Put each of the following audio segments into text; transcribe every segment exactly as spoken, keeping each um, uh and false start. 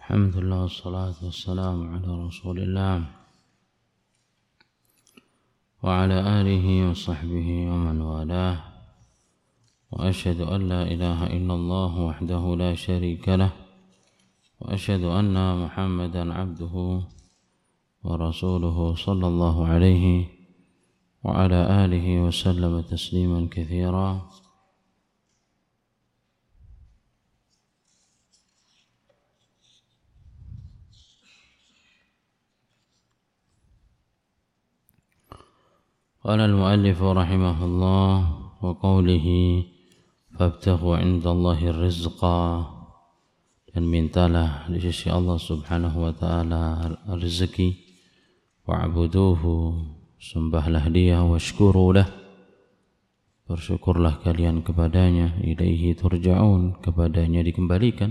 Alhamdulillah wassalatu wassalamu ala rasulillah wa ala alihi wa sahbihi wa man walah wa ashhadu an la ilaha illallah wahdahu la sharika lah wa ashhadu anna muhammadan abduhu wa rasuluhu sallallahu alaihi wa ala alihi wa sallama tasliman katsira. قال المؤلف رحمه الله وقوله فابتغوا عند الله الرزق, dan mintalah di sisi Allah subhanahu wa ta'ala rezeki, wa'buduhu, sembahlah dia, washkuru lah, bersyukurlah kalian kepadanya, ilaihi turja'un, kepadanya dikembalikan.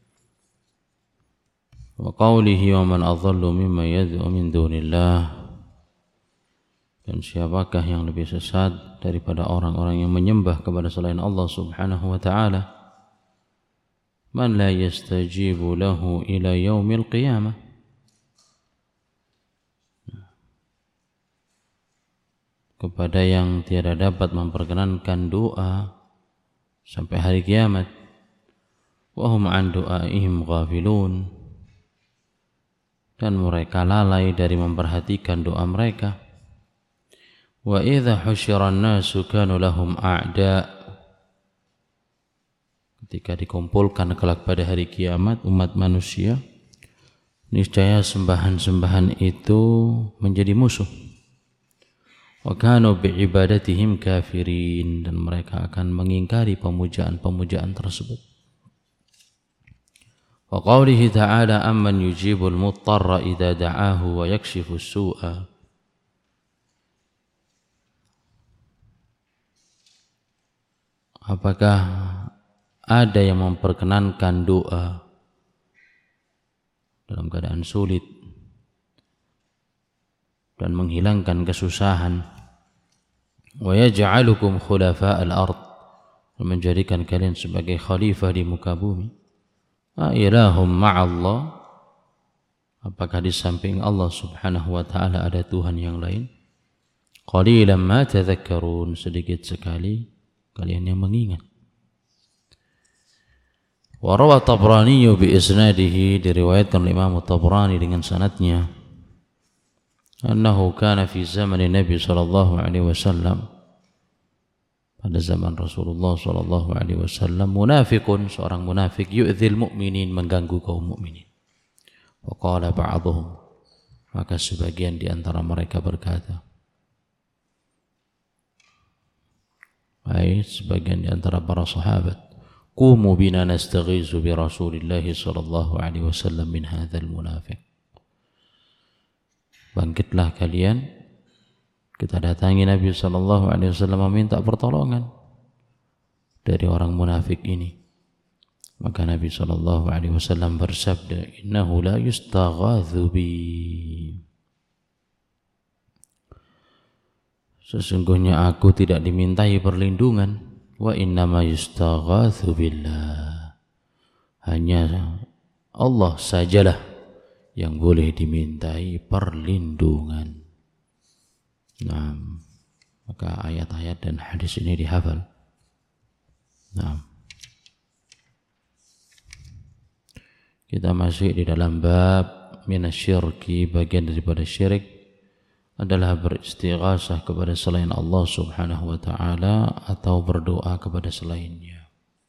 Wa qawlihi wa man adhallu mimma yad'u min dunillah, dan siapakah yang lebih sesat daripada orang-orang yang menyembah kepada selain Allah subhanahu wa ta'ala. Man la yastajibu lahu ila yaumil qiyamah, kepada yang tiada dapat memperkenankan doa sampai hari kiamat. Wa hum an du'aihim ghafilun, dan mereka lalai dari memperhatikan doa mereka. Wa idza husyiran nasu kanu lahum a'da, ketika dikumpulkan kelak pada hari kiamat umat manusia, niscaya sembahan-sembahan itu menjadi musuh. Wa kanu bi'ibadatihim kafirin, dan mereka akan mengingkari pemujaan-pemujaan tersebut. Wa qawlihi ta'ala amman yujibul muttarra idza da'ahu wa yakshifu as-su'a, apakah ada yang memperkenankan doa dalam keadaan sulit dan menghilangkan kesusahan, wa yaj'alukum khulafa'al ard, menjadikan kalian sebagai khalifah di muka bumi. A ilahum ma'allah, apakah di samping Allah subhanahu wa ta'ala ada Tuhan yang lain? Qalilan ma tadhakkarun, sedikit sekali kalian yang mengingat. Wa rawa Tabrani bi isnadihi, diriwayatkan oleh Imam Tabrani dengan sanadnya, annahu kana fi zaman Nabi sallallahu alaihi wasallam, pada zaman Rasulullah sallallahu alaihi wasallam, munafiqun, seorang munafik, yu'dzil mu'minin, mengganggu kaum mukminin. Wa qala ba'dhum, maka sebagian di antara mereka berkata, baik sebagian di antara para sahabat, qumu bina nastaghizu bi Rasulillah sallallahu alaihi wasallam min hadzal munafiq, bangkitlah kalian, kita datangi Nabi sallallahu alaihi wasallam meminta pertolongan dari orang munafik ini. Maka Nabi sallallahu alaihi wasallam bersabda, innahu la yustaghathu bi, sesungguhnya aku tidak dimintai perlindungan. Wa innama yustaghatsu billah, hanya Allah sajalah yang boleh dimintai perlindungan. Nah, maka ayat-ayat dan hadis ini dihafal. Nah, kita masih di dalam bab minasyirki, bagian daripada syirik adalah beristighasah kepada selain Allah subhanahu wa ta'ala atau berdoa kepada selainnya.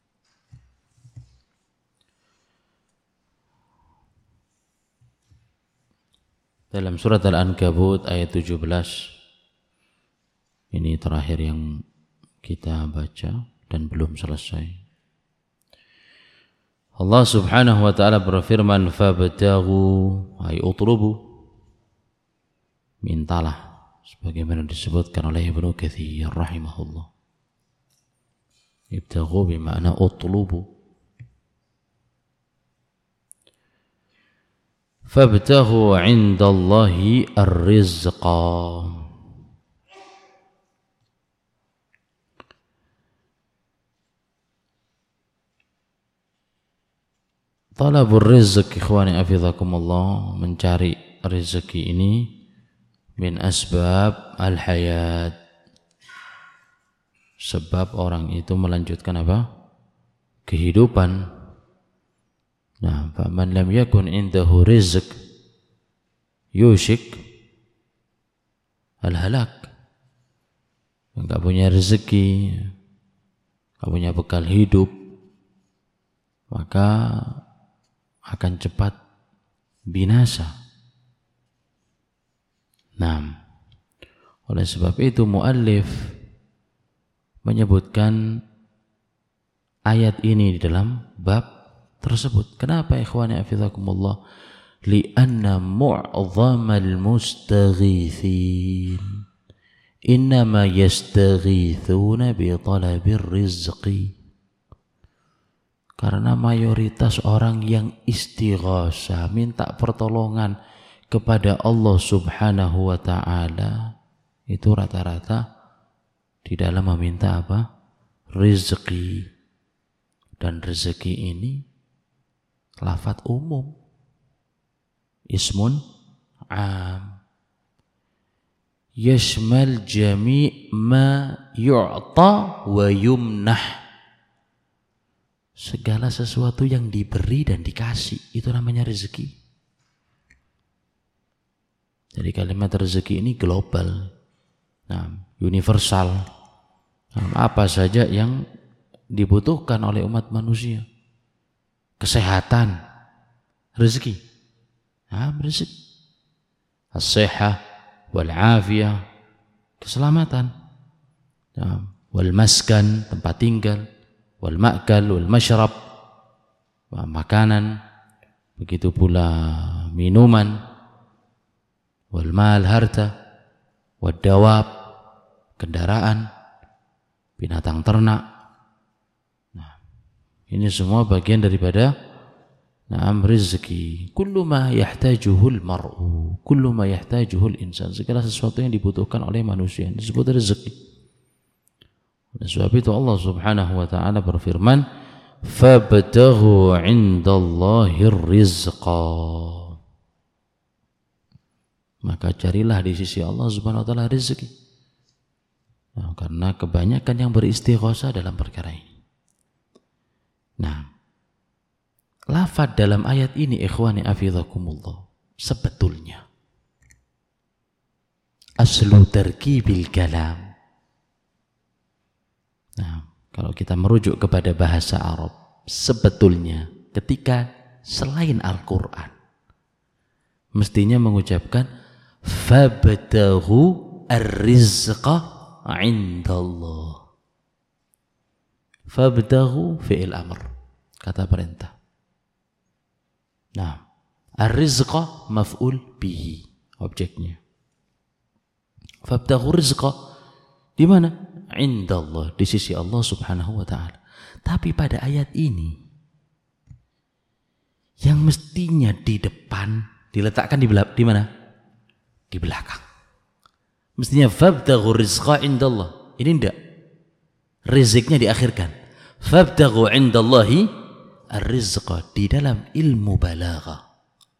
Dalam surat Al-Ankabut ayat tujuh belas, ini terakhir yang kita baca dan belum selesai. Allah subhanahu wa ta'ala berfirman, fabtaghu, ay utlubu, mintalah, sebagaimana disebutkan oleh Ibnu Katsir rahimahullah. Ibtaghu bermakna utlubu. Fabtaghu 'indallahi ar-rizqa, talabur rizq ikhwani hafizakumullah, mencari rezeki ini min asbab al-hayat, sebab orang itu melanjutkan apa? Kehidupan. Nah, faman lam yakun indahu rizq yushik al-halak. Enggak punya rezeki, enggak punya bekal hidup, maka akan cepat binasa. Nah, oleh sebab itu muallif menyebutkan ayat ini di dalam bab tersebut. Kenapa ikhwani hafizakumullah? Lianna mu'zamal mustaghithin innama yastaghithuna bi talabir rizqi. Karena mayoritas orang yang istighasa, minta pertolongan kepada Allah Subhanahu wa ta'ala, itu rata-rata di dalam meminta apa? Rizki. Dan rezeki ini lafadz umum, ismun am, yashmal jami' ma yu'ta wa yumnah. Segala sesuatu yang diberi dan dikasih, itu namanya rezeki. Jadi kalimat rezeki ini global, nah, universal. Nah, apa saja yang dibutuhkan oleh umat manusia. Kesehatan, rezeki. Nah, rezeki. As-sihah wal afiyah, keselamatan. Nah, wal maskan, tempat tinggal. Wal ma'kal wal masyrab, makanan, begitu pula minuman. Wal mal, harta. Wad dawab, kendaraan, binatang ternak. Nah, ini semua bagian daripada na'am rizki. Kullu ma yahtajuhul mar'u, kullu ma yahtajuhul insan, segala sesuatu yang dibutuhkan oleh manusia disebut rezeki. Oleh sebab itu Allah Subhanahu wa ta'ala berfirman, fabtaghu 'indallahir rizqa. Maka carilah di sisi Allah Subhanahu wa ta'ala rezeki. Nah, karena kebanyakan yang beristighosah dalam perkara ini. Nah, lafaz dalam ayat ini ikhwani hafizakumullah, sebetulnya aslu tarkibil kalam. Nah, kalau kita merujuk kepada bahasa Arab, sebetulnya ketika selain Al-Quran mestinya mengucapkan fabtaghu ar-rizqa 'indallah. Fabtaghu fi'il amr, kata perintah. Nah, ar-rizqa maf'ul bihi, objeknya. Fabtaghu rizqa di mana? Indallah, di sisi Allah Subhanahu wa ta'ala. Tapi pada ayat ini yang mestinya di depan diletakkan di, di mana? Di belakang. Mestinya fabtaghu rizqa indallah. Ini enggak. Riziknya diakhirkan. Fabtaghu indallahi ar-rizqa. Di dalam ilmu balaghah,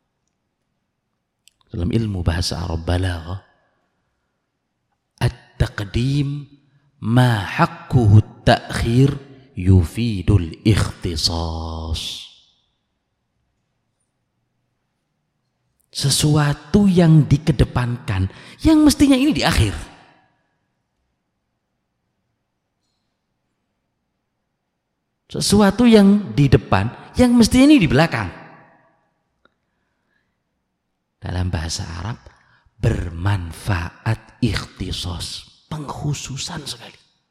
dalam ilmu bahasa Arab balaghah, at-taqdim ma haqquhu ta'khir yufidul ikhtisas. Sesuatu yang dikedepankan yang mestinya ini di akhir. Sesuatu yang di depan yang mestinya ini di belakang. Dalam bahasa Arab bermanfaat ikhtisas, pengkhususan sekali.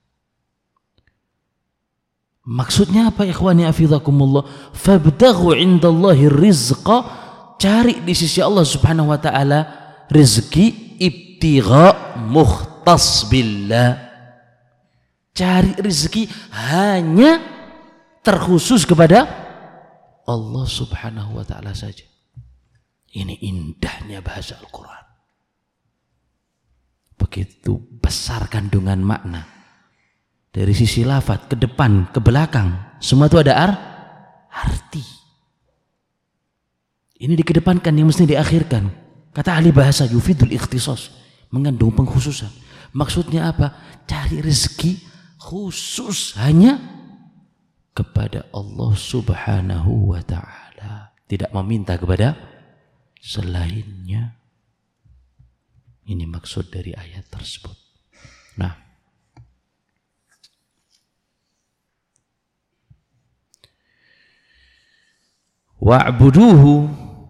Maksudnya apa ikhwani hafizakumullah? Fabtaghu 'indallahi rizqa, cari di sisi Allah Subhanahu wa taala rezeki, ibtigha mukhtas billah. Cari rezeki hanya terkhusus kepada Allah Subhanahu wa taala saja. Ini indahnya bahasa Al-Quran. Begitu besar kandungan makna. Dari sisi lafaz, ke depan, ke belakang, semua itu ada ar arti. Ini dikedepankan, yang mesti diakhirkan. Kata ahli bahasa, yufidul ikhtisas, mengandung pengkhususan. Maksudnya apa? Cari rezeki khusus hanya kepada Allah Subhanahu wa ta'ala. Tidak meminta kepada selainnya. Ini maksud dari ayat tersebut. Nah, wa'buduhu,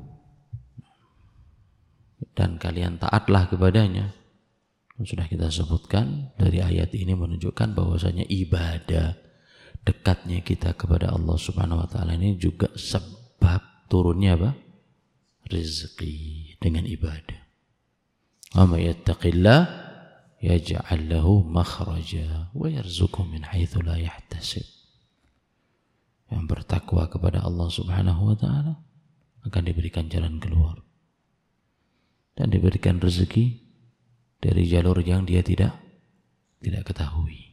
dan kalian taatlah kepadanya. Sudah kita sebutkan dari ayat ini menunjukkan bahwasanya ibadah, dekatnya kita kepada Allah Subhanahu wa ta'ala ini juga sebab turunnya apa? Rezeki dengan ibadah. Wa may yattaqillah yaj'al lahu makhraja wa yarzuqhu min haitsu la yahtasib. Yang bertakwa kepada Allah Subhanahu wa ta'ala akan diberikan jalan keluar dan diberikan rezeki dari jalur yang dia tidak tidak ketahui.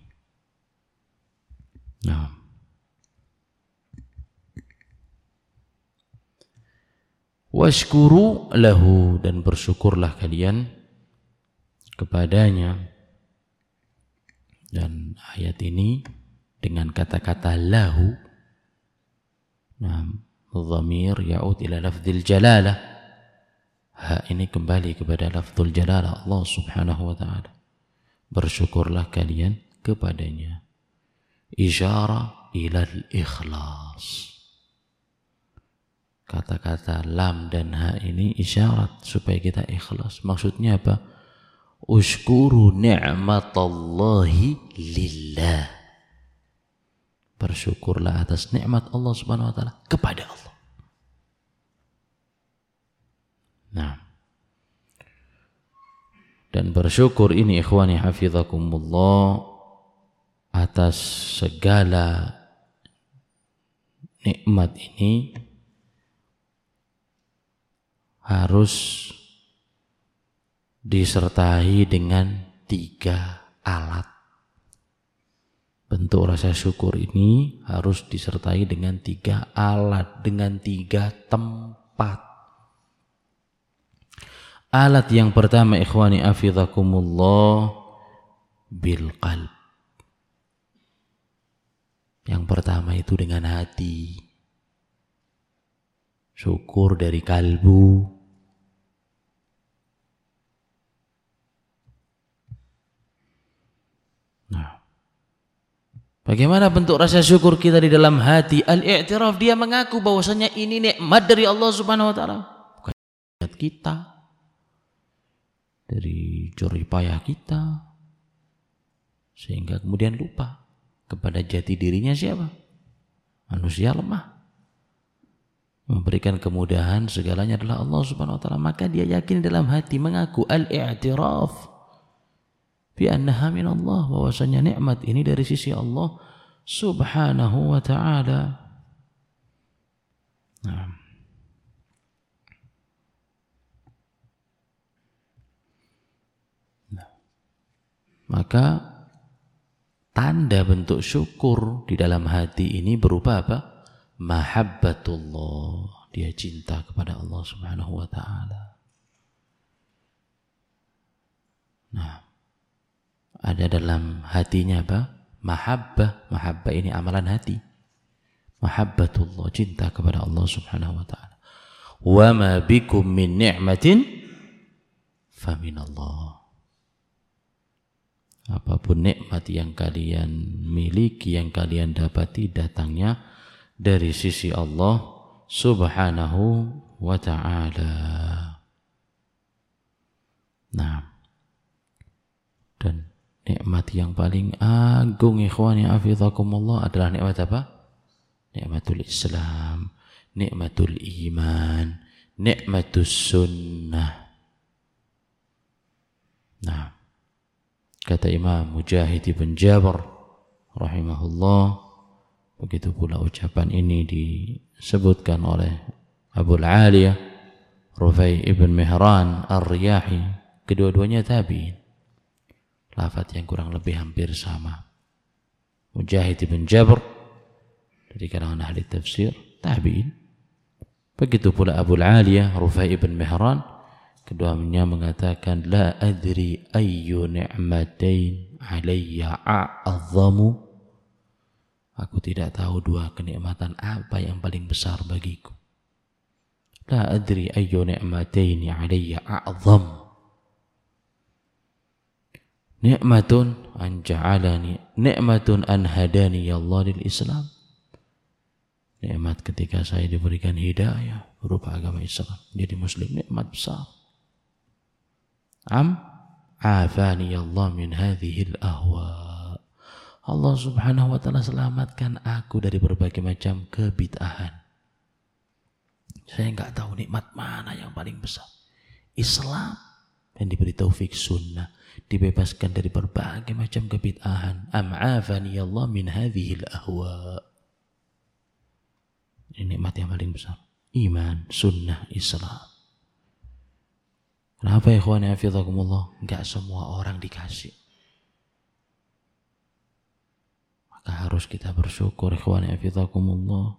Nah, washkuru lahu, dan bersyukurlah kalian kepadanya. Dan ayat ini dengan kata-kata lahu, nah, dhamir ya'ud ila lafdzil jalalah. Ha ini kembali kepada lafdzul jalalah Allah Subhanahu wa ta'ala. Bersyukurlah kalian kepadanya. Isyarah ilal ikhlas. Kata-kata lam dan ha ini isyarat supaya kita ikhlas. Maksudnya apa? Ushkuru ni'matallahi lillah. Bersyukurlah atas nikmat Allah Subhanahu wa ta'ala kepada Allah. Nah, dan bersyukur ini ikhwani hafizakumullah atas segala nikmat ini harus disertai dengan tiga alat. Bentuk rasa syukur ini harus disertai dengan tiga alat, dengan tiga tempat. Alat yang pertama ikhwani hafizakumullah bil qalb. Yang pertama itu dengan hati. Syukur dari kalbu. Nah, bagaimana bentuk rasa syukur kita di dalam hati? Al-i'tiraf, dia mengaku bahwasanya ini nikmat dari Allah Subhanahu wa ta'ala. Bukan nikmat kita, dari jerih payah kita, sehingga kemudian lupa kepada jati dirinya siapa? Manusia lemah. Memberikan kemudahan segalanya adalah Allah Subhanahu wa ta'ala. Maka dia yakin dalam hati, mengaku al-i'tiraf bi annaha min Allah, bahwasanya nikmat ini dari sisi Allah Subhanahu wa ta'ala. Nah, nah. Maka tanda bentuk syukur di dalam hati ini berupa apa? Mahabbatullah, dia cinta kepada Allah Subhanahu wa ta'ala. Nah, ada dalam hatinya apa? Mahabbah. Mahabbah ini amalan hati. Mahabbatullah, cinta kepada Allah Subhanahu wa ta'ala. Wa ma bikum min ni'matin faminallah. Apapun nikmat yang kalian miliki, yang kalian dapati, datangnya dari sisi Allah Subhanahu wa ta'ala. Nah, dan nikmat yang paling agung ikhwani hafizakumullah adalah nikmat apa? Nikmatul Islam, nikmatul iman, nikmatus sunnah. Nah, kata Imam Mujahid bin Jabir rahimahullah, begitu pula ucapan ini disebutkan oleh Abu Aliyah Rufai ibn Mihran Ar-Riyahi, kedua-duanya tabi'in. Lafaz yang kurang lebih hampir sama. Mujahid bin Jabir dari kalangan ahli tafsir, tabi'in. Begitu pula Abu Aliyah Rufai ibn Mihran, keduanya mengatakan la adri ayyu ni'matain alayya a'azzamu. Aku tidak tahu dua kenikmatan apa yang paling besar bagiku. La adri ayyu ni'matain alayya a'azzam. Ni'matun an ja'alani, ni'matun an hadani Allah lil Islam. Nikmat ketika saya diberikan hidayah berupa agama Islam, jadi muslim, nikmat besar. Am afani Allah min hadhil ahwa. Allah Subhanahu wa taala selamatkan aku dari berbagai macam kebid'ahan. Saya enggak tahu nikmat mana yang paling besar. Islam dan diberi taufik sunnah, dibebaskan dari berbagai macam kebid'ahan. Am afani Allah min hadhil ahwa. Ini nikmat yang paling besar. Iman, sunnah, Islam. Kenapa ya ikhwan hafizakumullah? Enggak semua orang dikasih. Maka harus kita bersyukur ikhwan hafizakumullah.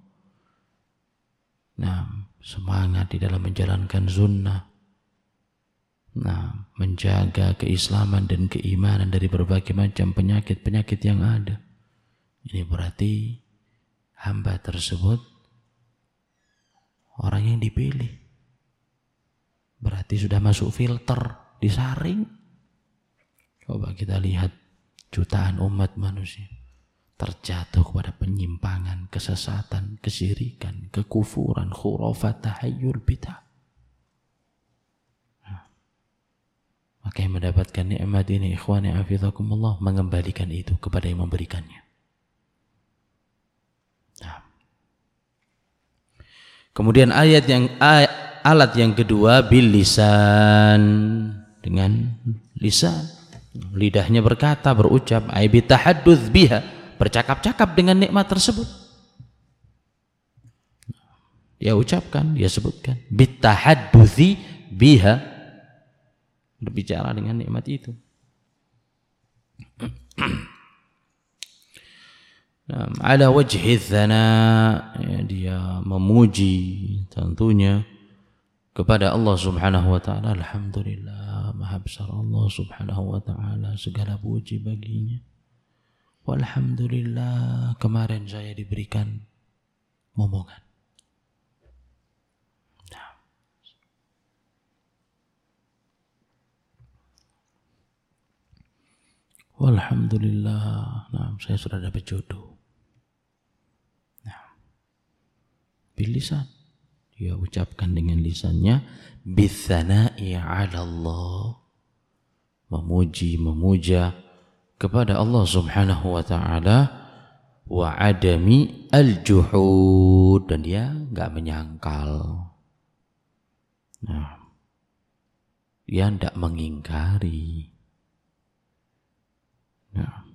Nah, semangat di dalam menjalankan sunnah. Nah, menjaga keislaman dan keimanan dari berbagai macam penyakit-penyakit yang ada. Ini berarti hamba tersebut orang yang dipilih, berarti sudah masuk filter, disaring. Coba kita lihat jutaan umat manusia terjatuh kepada penyimpangan, kesesatan, kesyirikan, kekufuran, khurafat, tahayyul, bid'ah. Nah, maka yang mendapatkan nikmat ini ikhwani hafizakumullah mengembalikan itu kepada yang memberikannya. Nah, kemudian ayat yang ay, alat yang kedua bil lisan, dengan lisan, lidahnya berkata, berucap, ay bitahadduts biha, bercakap-cakap dengan nikmat tersebut. Dia ucapkan, dia sebutkan, bitahaddusi biha, berbicara dengan nikmat itu. Ala wajhi tsana, ya, dia memuji tentunya kepada Allah Subhanahu wa taala. Alhamdulillah, maha besar Allah Subhanahu wa taala, segala puji baginya. Walhamdulillah, kemarin saya diberikan momongan. Nah. Walhamdulillah, nah, saya sudah dapat jodoh. Bilisan, dia ucapkan dengan lisannya, bitsana'i 'ala Allah, memuji, memuja kepada Allah Subhanahu wa taala, wa adami al-juhud, dan dia enggak menyangkal. Nah, dia enggak mengingkari. Nah,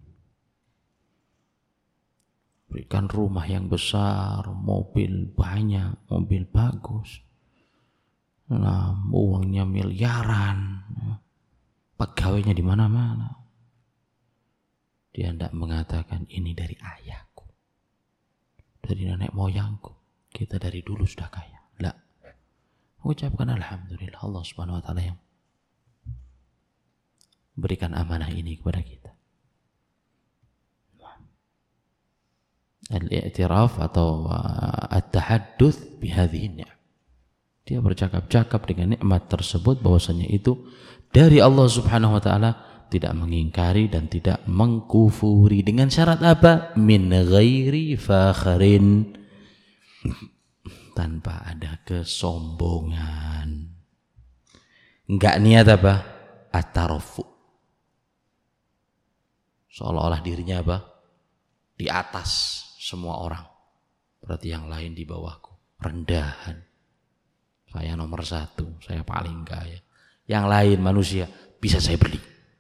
berikan rumah yang besar, mobil banyak, mobil bagus, nah, uangnya miliaran, pegawainya di mana-mana. Dia tidak mengatakan ini dari ayahku, dari nenek moyangku, kita dari dulu sudah kaya. Tidak, mengucapkan alhamdulillah, Allah Subhanahu wa taala yang berikan amanah ini kepada kita. Al-i'tiraf atau at-tahadduts bihadhihi ni'am. Dia bercakap-cakap dengan nikmat tersebut, bahwasanya itu dari Allah Subhanahu wa taala, tidak mengingkari dan tidak mengkufuri. Dengan syarat apa? Min ghairi fakharin, tanpa ada kesombongan. Enggak niat apa? At-tarafu, seolah-olah dirinya apa? Di atas semua orang, berarti yang lain di bawahku, rendahan. Saya nomor satu, saya paling kaya, yang lain manusia bisa saya beli.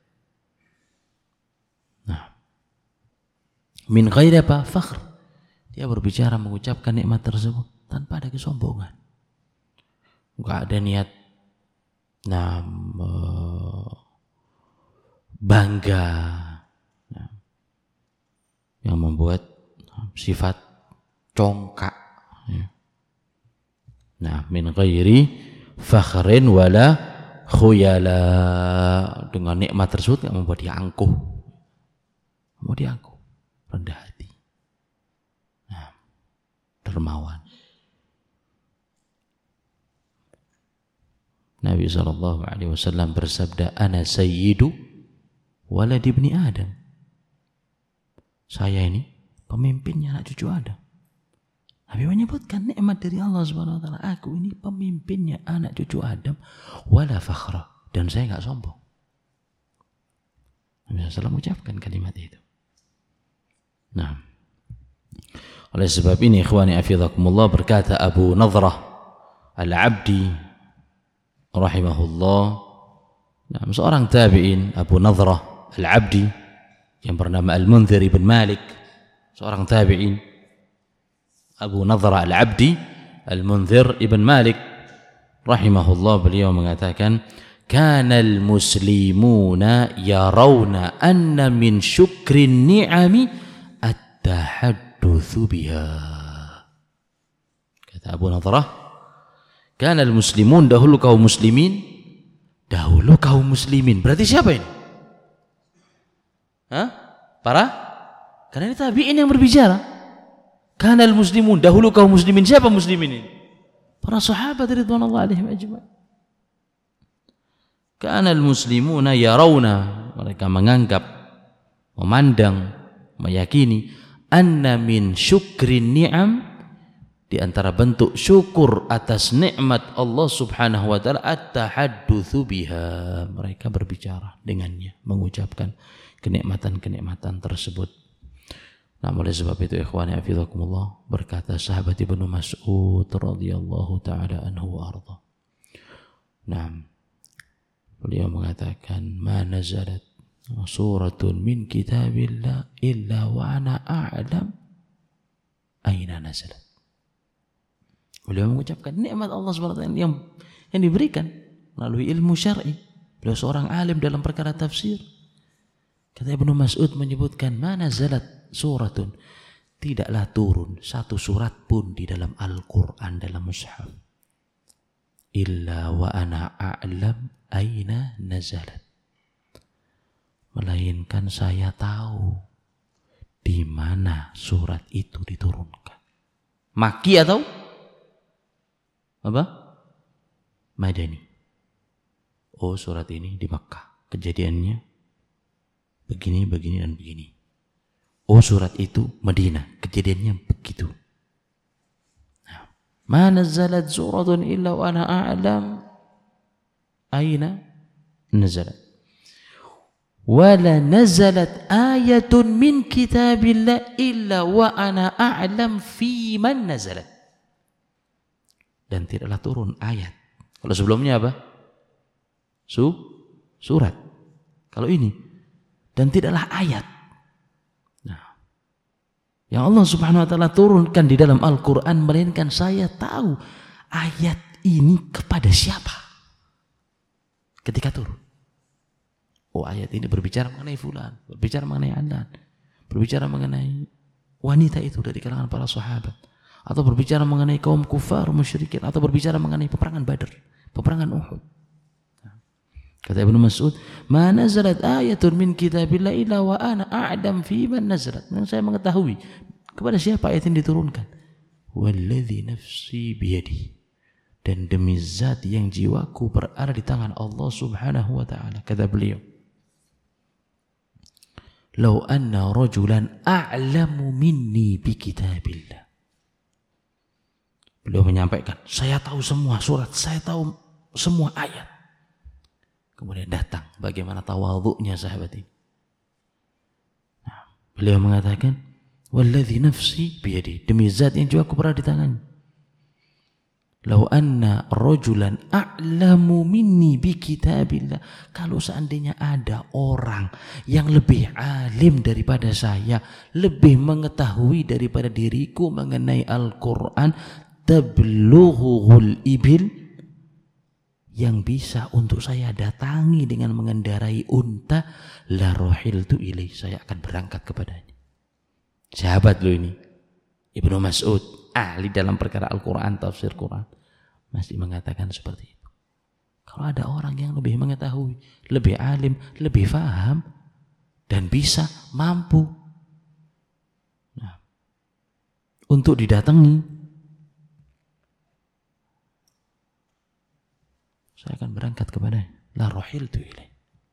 Nah, min ghairi apa? Fakhr. Dia berbicara, mengucapkan nikmat tersebut tanpa ada kesombongan. Enggak ada niat nah, bangga, nah, yang membuat sifat congkak, ya. Nah, min ghairi fakhrin wala khuyala, dengan nikmat tersebut enggak membuat dia angkuh. Mau dia angkuh, rendah hati. Nah, dermawan. Nabi sallallahu alaihi wasallam bersabda, "Ana sayyidu walad ibni Adam." Saya ini pemimpinnya anak cucu Adam. Nabi menyebutkan nikmat dari Allah Subhanahu wa taala. Aku ini pemimpinnya anak cucu Adam, wala fakhra, dan saya enggak sombong. Nabi sallallahu alaihi wasallam mengucapkan kalimat itu. Nah, oleh sebab ini ikhwani hafizakumullah, berkata Abu Nadhrah Al-Abdi rahimahullah, nah, seorang tabi'in, Abu Nadhrah Al-Abdi yang bernama Al-Munzir ibn Malik, seorang tabi'in, Abu Nadhrah Al-Abdi Al-Munzir ibn Malik rahimahullah, beliau mengatakan, kana al-muslimuna yarawna anna min syukrin ni'ami at-tahaddutsu biha. Kata Abu Nadhrah, kana al-muslimun, dahulu kaum muslimin, dahulu kaum muslimin, berarti siapa ini? Hah? Para? Karena ini tabi'in yang berbicara. Kana al-muslimun, dahulu kaum muslimin, siapa muslimin ini? Para sahabat ridwanullah alaihim ajma'in. Kana al-muslimuna yarawna, mereka menganggap, memandang, meyakini, anna min syukrin ni'am, di antara bentuk syukur atas nikmat Allah Subhanahu wa taala, at-tahaddutsu biha, mereka berbicara dengannya, mengucapkan kenikmatan-kenikmatan tersebut. Nah, oleh sebab itu ikhwani hafizakumullah, berkata sahabat Ibnu Mas'ud radhiyallahu taala anhu wa arda. Nah, beliau mengatakan, ma nazalat suratun min kitabillah illa wa ana a'lam aina nazalat. Beliau mengucapkan nikmat Allah subhanahu wa taala yang yang diberikan melalui ilmu syar'i. Beliau seorang alim dalam perkara tafsir. Kata Ibnu Mas'ud menyebutkan, ma nazalat suratun, tidaklah turun satu surat pun di dalam Al-Quran, dalam mushaf, illa wa ana a'lam aina nazalat, melainkan saya tahu di mana surat itu diturunkan. Makki atau apa? Madani. Oh, surat ini di Makkah, kejadiannya begini, begini, dan begini. Oh, surat itu Madinah, kejadiannya begitu. Ma nazalat suratun illa wa ana a'lam aina nazalat. Wala nazalat ayatun min kitabillah illa wa ana a'lam fi man nazalat. Dan tidaklah turun ayat. Kalau sebelumnya apa? Su surat. Kalau ini, dan tidaklah ayat. Nah, yang Allah Subhanahu wa taala turunkan di dalam Al-Qur'an, melainkan saya tahu ayat ini kepada siapa ketika turun. Oh, ayat ini berbicara mengenai fulan, berbicara mengenai anan, berbicara mengenai wanita itu dari kalangan para sahabat, atau berbicara mengenai kaum kufar musyrikin, atau berbicara mengenai peperangan Badar, peperangan Uhud. Kata Ibnu Mas'ud, ma nazalat ayatun min kitabillah illa wa ana a'lam fi man nazalat. Dan saya mengetahui kepada siapa ayat ini diturunkan. Walladzi nafsi biyadi, dan demi zat yang jiwaku berada di tangan Allah Subhanahu wa taala. Kata beliau, "Lau anna rajulan a'lamu minni bi kitabillah." Beliau menyampaikan, saya tahu semua surat, saya tahu semua ayat. Kemudian datang bagaimana tawadhu'nya sahabat ini. Nah, beliau mengatakan, "Walladzi nafsi biyadi," demi zat yang jiwaku berada di tangannya. "Lau anna rajulan a'lamu minni bi kitabillah." Kalau seandainya ada orang yang lebih alim daripada saya, lebih mengetahui daripada diriku mengenai Al-Qur'an, tablughuhul ibil, yang bisa untuk saya datangi dengan mengendarai unta, la rohiltu ilai, saya akan berangkat kepadanya. Sahabat lo ini, Ibnu Mas'ud, ahli dalam perkara Al-Quran, tafsir Quran, masih mengatakan seperti itu. Kalau ada orang yang lebih mengetahui, lebih alim, lebih faham, dan bisa, mampu nah, untuk didatangi, saya akan berangkat kepada la rohiltu ilaih.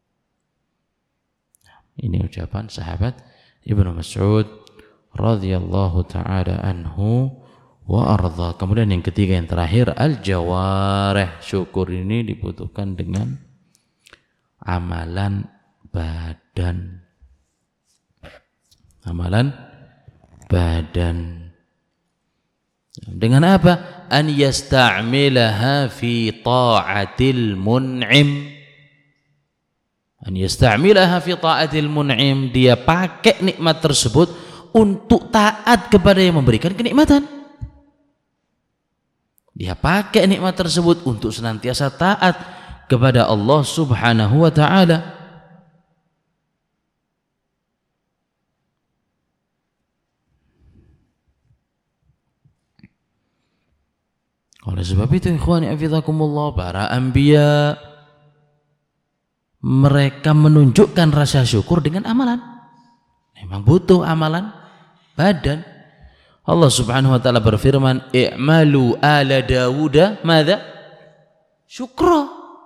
Nah, ini ucapan sahabat Ibnu Mas'ud radhiyallahu ta'ala anhu wa arda. Kemudian yang ketiga, yang terakhir, al-jawarih. Syukur ini dibutuhkan dengan amalan badan. Amalan badan. Dengan apa? An yasta'milaha fi ta'atil mun'im. An yasta'milaha fi ta'atil mun'im. Dia pakai nikmat tersebut untuk taat kepada yang memberikan kenikmatan. Dia pakai nikmat tersebut untuk senantiasa taat kepada Allah Subhanahu wa ta'ala. Oleh sebab itu, ikhwani afizakumullah, para anbiya mereka menunjukkan rasa syukur dengan amalan. Memang butuh amalan badan. Allah Subhanahu wa ta'ala berfirman, i'malu ala Dawuda madza? Syukra.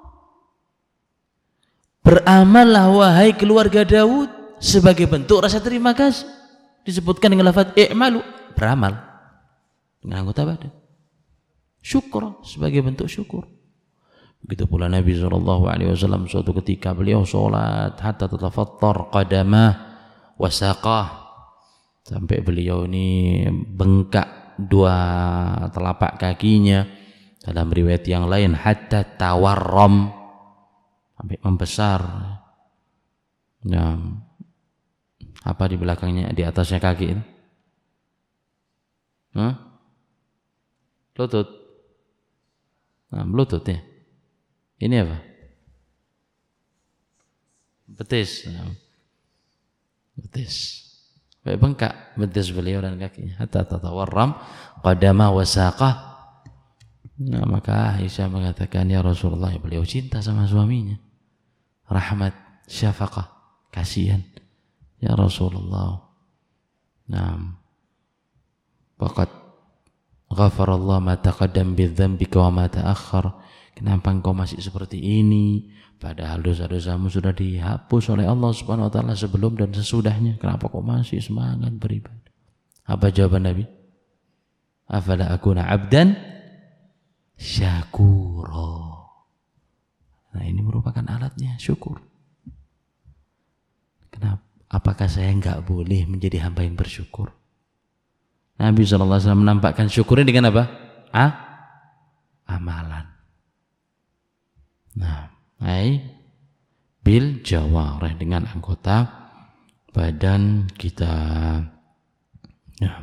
Beramallah wahai keluarga Daud sebagai bentuk rasa terima kasih. Disebutkan dengan lafaz i'malu, beramal dengan anggota badan. Syukra, sebagai bentuk syukur. Begitu pula Nabi shallallahu alaihi wasallam suatu ketika beliau sholat hatta tatafattar qadamah wa saqah, sampai beliau ini bengkak dua telapak kakinya. Dalam riwayat yang lain hatta tawarram, sampai membesar. Nah, apa di belakangnya, di atasnya kaki itu? Hah? Lutut. Nah, lutut ya. Ini apa? Betis. Nah, betis. Sampai bengkak betis beliau dan kakinya. Hatta tatawarram qadama wa saqah. Nah, maka Aisyah mengatakan, ya Rasulullah, beliau cinta sama suaminya. Rahmat, syafaqah, kasihan. Ya Rasulullah. Nah, faqad ghafarallahu ma taqaddam bidzambika wa ma ta'akhkhar. Kenapa engkau masih seperti ini? Padahal dosa-dosamu sudah dihapus oleh Allah Subhanahu wa ta'ala sebelum dan sesudahnya. Kenapa kau masih semangat beribadah? Apa jawaban Nabi? Afala akuna abdan syakura. Nah, ini merupakan alatnya syukur. Kenapa? Apakah saya enggak boleh menjadi hamba yang bersyukur? Nabi shallallahu alaihi wasallam menampakkan syukurnya dengan apa? Ah? Amalan. Nah, ai bil jawarih, dengan anggota badan kita. Ya,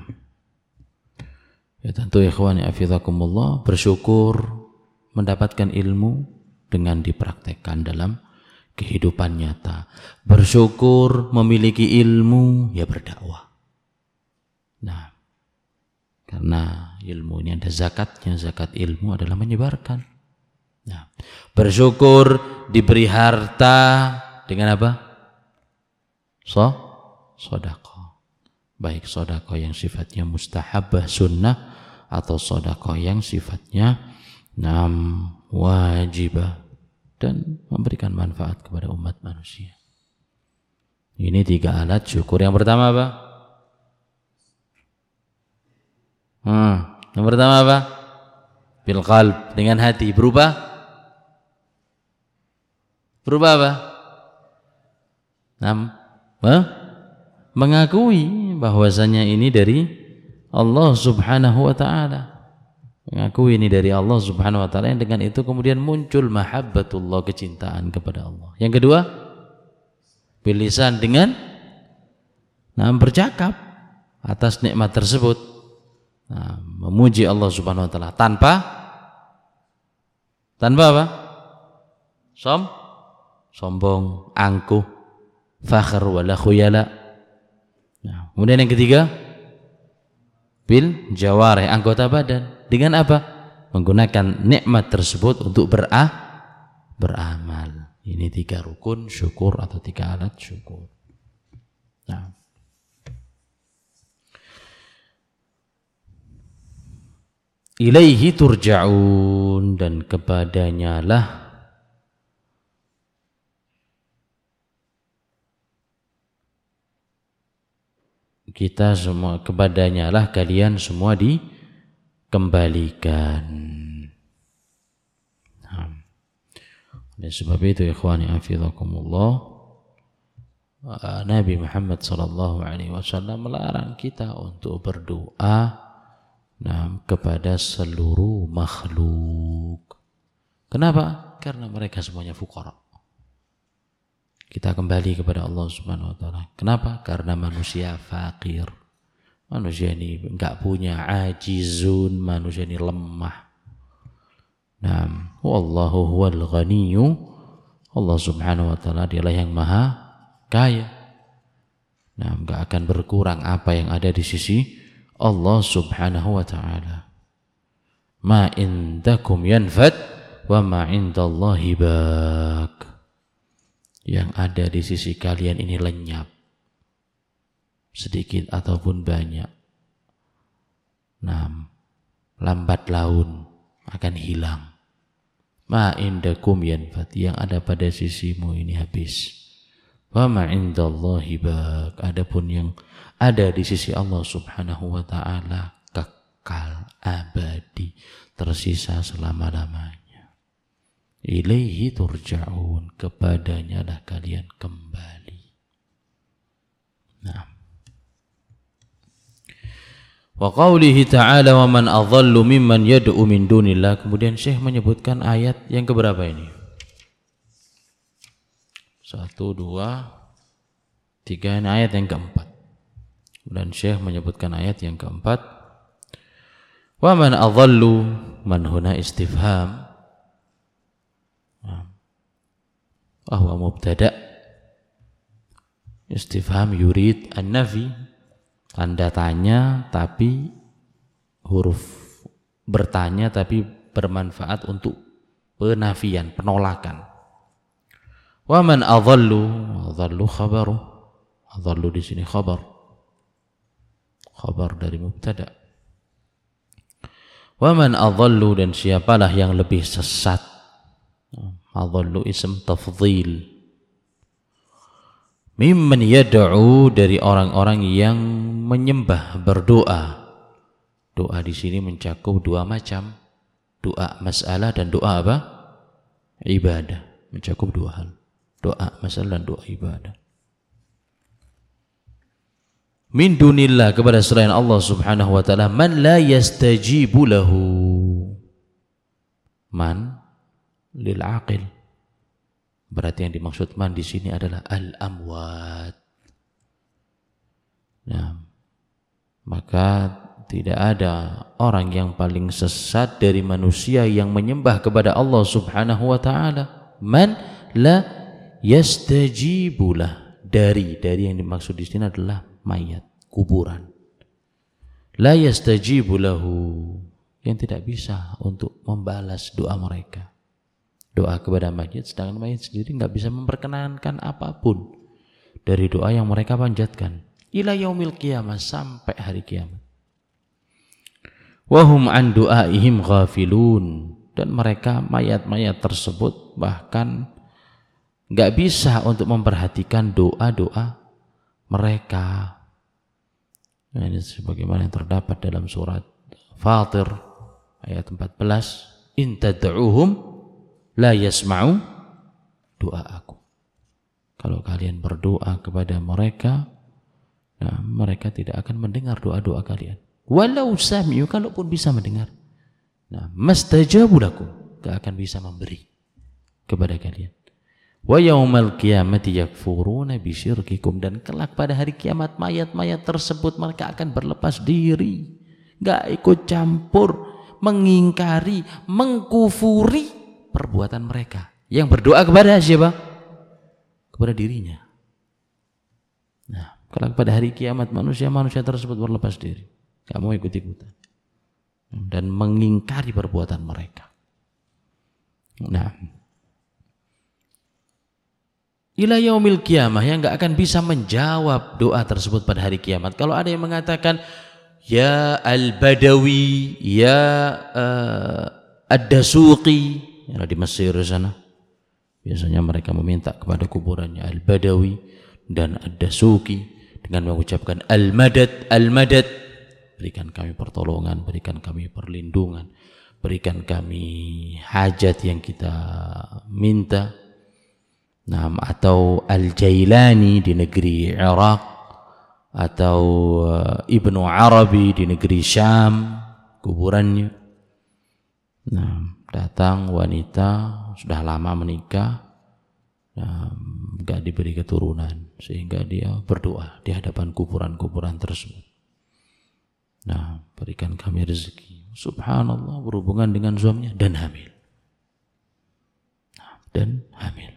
ya tentu ikhwani afizakumullah, bersyukur mendapatkan ilmu dengan dipraktekkan dalam kehidupan nyata. Bersyukur memiliki ilmu, ya berdakwah. Nah, karena ilmu ini ada zakatnya, zakat ilmu adalah menyebarkan. Nah, bersyukur diberi harta dengan apa? So, sedekah. Baik sedekah yang sifatnya mustahabah sunnah atau sedekah yang sifatnya nam wajibah dan memberikan manfaat kepada umat manusia. Ini tiga alat syukur. Yang pertama apa? Hmm, yang pertama apa? Bil qalb, dengan hati. Berubah? Berubah apa? Nam, eh? Mengakui bahwasanya ini dari Allah Subhanahu wa ta'ala. Mengakui ini dari Allah Subhanahu wa ta'ala, yang dengan itu kemudian muncul mahabbatullah, kecintaan kepada Allah. Yang kedua, bil lisan, dengan nam bercakap atas nikmat tersebut. Nah, memuji Allah Subhanahu wa ta'ala tanpa tanpa apa? Som sombong, angkuh, fakhr wala khuyala. Nah, kemudian yang ketiga, bil jawarih, anggota badan. Dengan apa? menggunakan nikmat tersebut untuk berah, beramal. Ini tiga rukun syukur atau tiga alat syukur. Nah. Ilaihi turja'un, dan kepadanya lah kita semua, kepadanya lah kalian semua dikembalikan. Nah. Oleh sebab itu ikhwani hafizakumullah, Nabi Muhammad sallallahu alaihi wasallam melarang kita untuk berdoa nah, kepada seluruh makhluk. Kenapa? Karena mereka semuanya fuqara. Kita kembali kepada Allah Subhanahu wa taala. Kenapa? Karena manusia fakir. Manusia ini enggak punya, ajizun, manusia ini lemah. Naam, wallahu huwal ghaniyyu. Allah Subhanahu wa taala dialah yang maha kaya. Nah, enggak akan berkurang apa yang ada di sisi Allah Subhanahu wa ta'ala. Ma indakum yanfad wa ma indallahi baq. Yang ada di sisi kalian ini lenyap, sedikit ataupun banyak. Nah, lambat laun akan hilang. Ma indakum yanfad, yang ada pada sisimu ini habis. Wa ma indallahi baq, adapun yang ada di sisi Allah Subhanahu wa ta'ala kekal, abadi, tersisa selama-lamanya. Ilaihi turja'un, kepadanya lah kalian kembali. Nah. Wa qawlihi ta'ala wa man adhallu mimman yad'u min dunillah. Kemudian Syekh menyebutkan ayat yang keberapa ini? Satu, dua, tiga, ini ayat yang keempat. Dan Syekh menyebutkan ayat yang keempat. Wa man adhallu, man huna istifham. Ahwa mubtada. Istifham yurid an-nafi. Tanda tanya tapi huruf bertanya tapi bermanfaat untuk penafian, penolakan. Wa man adhallu, adhallu khabaru. Adhallu di sini khabar. Khabar dari mubtada. Wa man adhallu, dan siapalah yang lebih sesat. Adhallu ism tafdhil. Mimman yad'u, dari orang-orang yang menyembah, berdoa. Doa di sini mencakup dua macam. Doa masalah dan doa apa? Ibadah. Mencakup dua hal. Doa masalah dan doa ibadah. Min dunillah, kepada selain Allah Subhanahu wa ta'ala, man la yastajibu lahu. Man lil aqil. Berarti yang dimaksud man di sini adalah al amwat. Nah, maka tidak ada orang yang paling sesat dari manusia yang menyembah kepada Allah Subhanahu wa ta'ala. Man la yastajibu lah. Dari dari yang dimaksud di sini adalah mayat, kuburan. La yastajibu lahu, yang tidak bisa untuk membalas doa mereka. Doa kepada mayat, sedangkan mayat sendiri enggak bisa memperkenankan apapun dari doa yang mereka panjatkan. Ila yaumil qiyamah, sampai hari kiamat. Wa hum an du'aihim ghafilun, dan mereka mayat-mayat tersebut bahkan enggak bisa untuk memperhatikan doa-doa mereka. Nah, ini sebagaimana yang terdapat dalam surat Fatir ayat empat belas, in tad'uhum la yasma'u du'aakum. Kalau kalian berdoa kepada mereka, nah, mereka tidak akan mendengar doa-doa kalian. Walau sami'u, kalaupun bisa mendengar. Nah, mastajabu lakum, enggak akan bisa memberi kepada kalian. Wa yaumal qiyamati yakfuruna bisyirkikum, dan kelak pada hari kiamat mayat-mayat tersebut mereka akan berlepas diri, enggak ikut campur, mengingkari, mengkufuri perbuatan mereka. Yang berdoa kepada siapa? Kepada dirinya. Nah, kelak pada hari kiamat manusia-manusia tersebut berlepas diri, enggak mau ikut-ikutan. dan mengingkari perbuatan mereka. Nah, ila yaumil qiyamah, yang enggak akan bisa menjawab doa tersebut pada hari kiamat. Kalau ada yang mengatakan ya al-Badawi, ya uh, ad-Dasuqi, yang di Mesir sana, biasanya mereka meminta kepada kuburannya al-Badawi dan ad-Dasuqi dengan mengucapkan al-Madad, al-Madad, berikan kami pertolongan, berikan kami perlindungan, berikan kami hajat yang kita minta. Nah, atau Al-Jailani di negeri Irak, atau Ibnu Arabi di negeri Syam kuburannya. Nah, datang wanita sudah lama menikah, nah, gak diberi keturunan, sehingga dia berdoa di hadapan kuburan-kuburan tersebut. Nah, berikan kami rezeki. Subhanallah, berhubungan dengan suaminya dan hamil. Nah, dan hamil.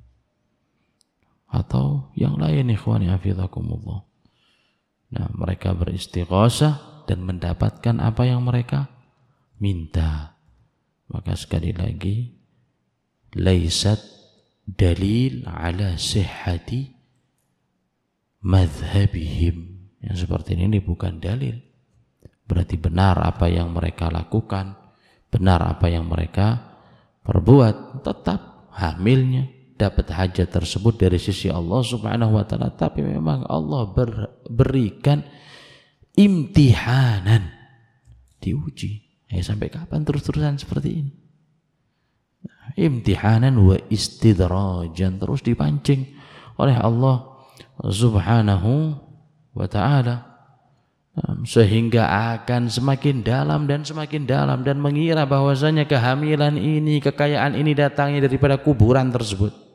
Atau yang lain, ikhwani hafizakumullah. Nah, mereka beristighosah dan mendapatkan apa yang mereka minta. Maka sekali lagi, laisat dalil ala sihhati madhabihim. Yang seperti ini bukan dalil. Berarti benar apa yang mereka lakukan, benar apa yang mereka perbuat, tetap hamilnya, dapat hajat tersebut dari sisi Allah Subhanahu wa taala, tapi memang Allah ber, berikan imtihanan, diuji. Ya, sampai kapan terus-terusan seperti ini? Imtihanan wa istidrajan, terus dipancing oleh Allah Subhanahu wa taala, sehingga akan semakin dalam dan semakin dalam, dan mengira bahwasanya kehamilan ini, kekayaan ini datangnya daripada kuburan tersebut.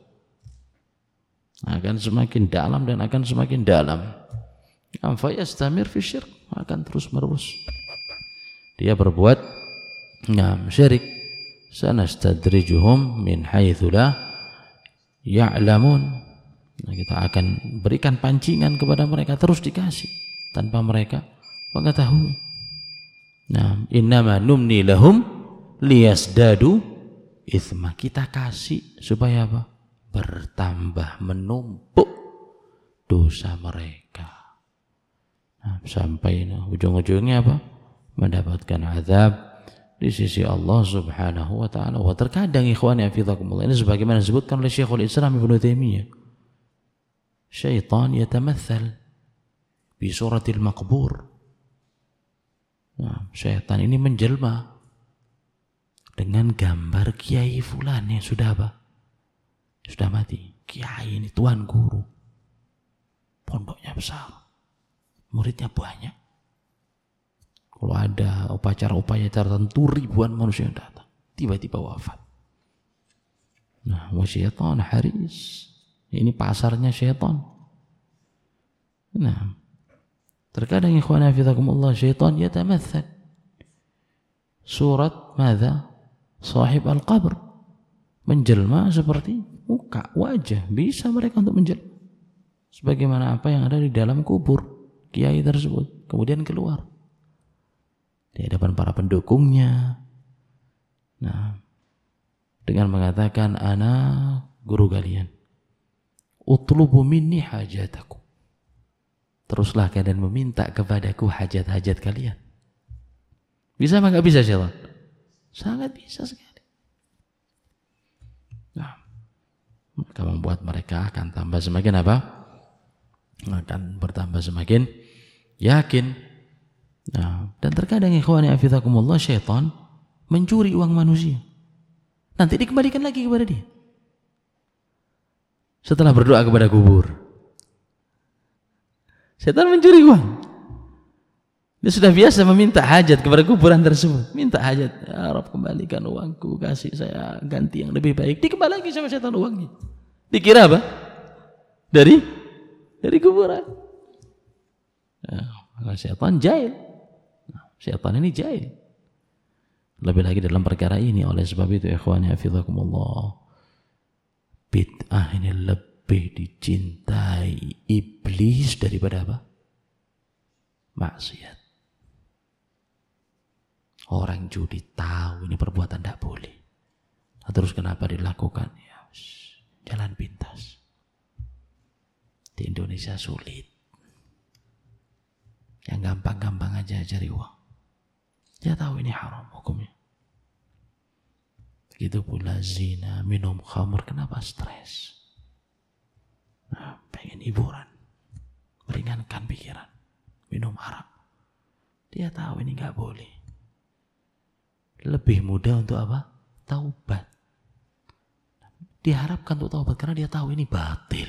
Akan semakin dalam dan akan semakin dalam. Fa yastamir fi syirk, akan terus menerus dia berbuat ngam syirik. Sanastadrijuhum min haitsu la ya'lamun. Nah, kita akan berikan pancingan kepada mereka, terus dikasih tanpa mereka mengetahui. Nah, innama numni lahum liyasdadu itsma. Kita kasih supaya apa? Bertambah menumpuk dosa mereka. Nah, sampai nah, ujung-ujungnya apa? Mendapatkan azab di sisi Allah Subhanahu wa taala. Wa terkadang ikhwani hafizakumullah, ini sebagaimana disebutkan oleh Syekhul Islam Ibnu Taimiyah, syaitan yatamathal bi suratil maqbur. Nah, syaitan ini menjelma dengan gambar kiai fulan yang sudah apa? Sudah mati. Kiai ini tuan guru, pondoknya besar, muridnya banyak. Kalau ada upacara-upacara tertentu, ribuan manusia yang datang, tiba-tiba wafat. Nah, wa syaitan haris, ini pasarnya syaitan. Nah, terkadang ikhwana hafizakumullah, syaitan yatamathal surat madza? Sahib al-qabr, menjelma seperti muka, wajah, bisa mereka untuk menjelma sebagaimana apa yang ada di dalam kubur kiai tersebut, kemudian keluar di hadapan para pendukungnya. Nah, dengan mengatakan, ana guru kalian, utlubu minni hajataku, teruslah kalian meminta kepadaku hajat-hajat kalian. Bisa apa enggak bisa syaitan? Sangat bisa sekali. Nah, maka membuat mereka akan tambah semakin apa? Akan bertambah semakin yakin. Nah, dan terkadang ikhwani hafizakumullah, syaitan mencuri uang manusia, nanti dikembalikan lagi kepada dia setelah berdoa kepada kubur. Syaitan mencuri uang. Dia sudah biasa meminta hajat kepada kuburan tersebut. Minta hajat, ya Rabb, kembalikan uangku, kasih saya ganti yang lebih baik. Dikembali lagi sama syaitan uangnya. Dikira apa? Dari dari kuburan. Nah, syaitan jahil. Syaitan ini jahil. Lebih lagi dalam perkara ini. Oleh sebab itu ikhwani hafizakumullah, bid'ah ini lebih dicintai iblis daripada apa? Maksiat. Orang judi tahu ini perbuatan tidak boleh. Nah, terus kenapa dilakukan? Ya, jalan pintas. Di Indonesia sulit. Yang gampang-gampang aja cari uang. Dia tahu ini haram hukumnya. Begitu pula zina, minum khamr, kenapa stres? Nah, pengen hiburan, meringankan pikiran, minum arak. Dia tahu ini nggak boleh. Lebih mudah untuk apa? Taubat. Diharapkan untuk taubat karena dia tahu ini batil.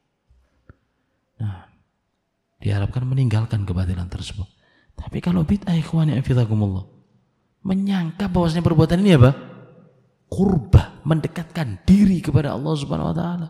Nah, diharapkan meninggalkan kebatilan tersebut. Tapi kalau bid'ah ikhwani afizakumullah, menyangka bahwasanya perbuatan ini apa? Qurbah, mendekatkan diri kepada Allah Subhanahu wa taala.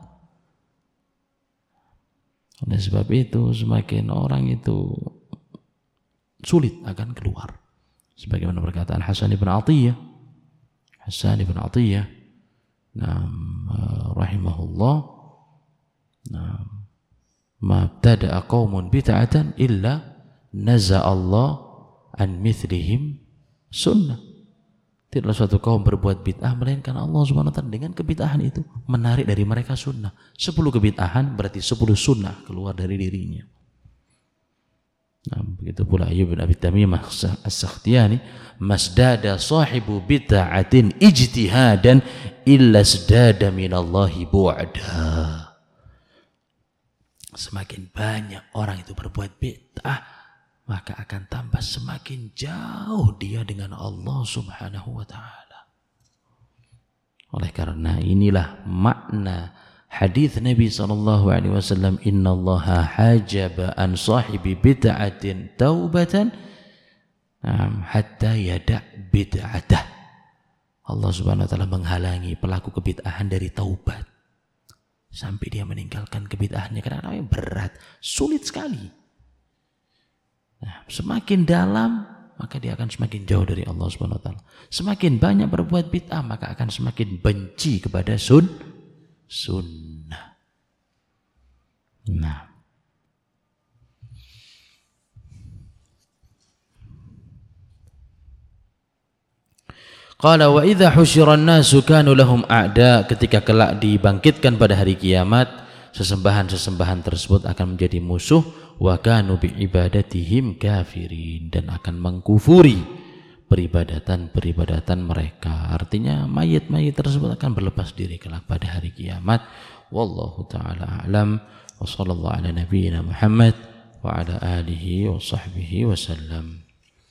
Oleh sebab itu semakin orang itu sulit akan keluar. Sebagaimana perkataan Hasan ibn Atiyah. Hasan ibn Atiyah, nam rahimahullah, nam ma btada'a qaumun bid'atan illa naza Allah an mithlihim sunnah. Tidaklah suatu kaum berbuat bid'ah melainkan Allah Subhanahu wa taala dengan kebid'ahan itu menarik dari mereka sunnah. Sepuluh kebid'ahan berarti sepuluh sunnah keluar dari dirinya. Nah, begitu pula Ayyub bin Abi Tamimah As-Sakhtiyani, masdada sahibu bid'atin ijtihadan illa zdada minallahi bu'da. Semakin banyak orang itu berbuat bid'ah, maka akan tambah semakin jauh dia dengan Allah Subhanahu wa taala. Oleh karena inilah makna hadis Nabi sallallahu alaihi wasallam, innallaha hajaba an sahibi bid'atin taubatan hatta yada' bid'atah. Allah Subhanahu wa taala menghalangi pelaku kebid'ahan dari taubat sampai dia meninggalkan kebid'ahannya karena berat, sulit sekali. Nah, semakin dalam maka dia akan semakin jauh dari Allah Subhanahu wa taala. Semakin banyak berbuat bid'ah maka akan semakin benci kepada sun sunnah. Nah, qala wa idza husyira an-nasu kanu lahum a'da, ketika kelak dibangkitkan pada hari kiamat, sesembahan-sesembahan tersebut akan menjadi musuh, wa kanu bi ibadatihim kafirin, dan akan mengkufuri peribadatan-peribadatan mereka. Artinya mayit-mayit tersebut akan berlepas diri kelak pada hari kiamat. Wallahu taala a'lam wa sallallahu ala nabiyyina Muhammad wa ala alihi wa sahbihi wasallam.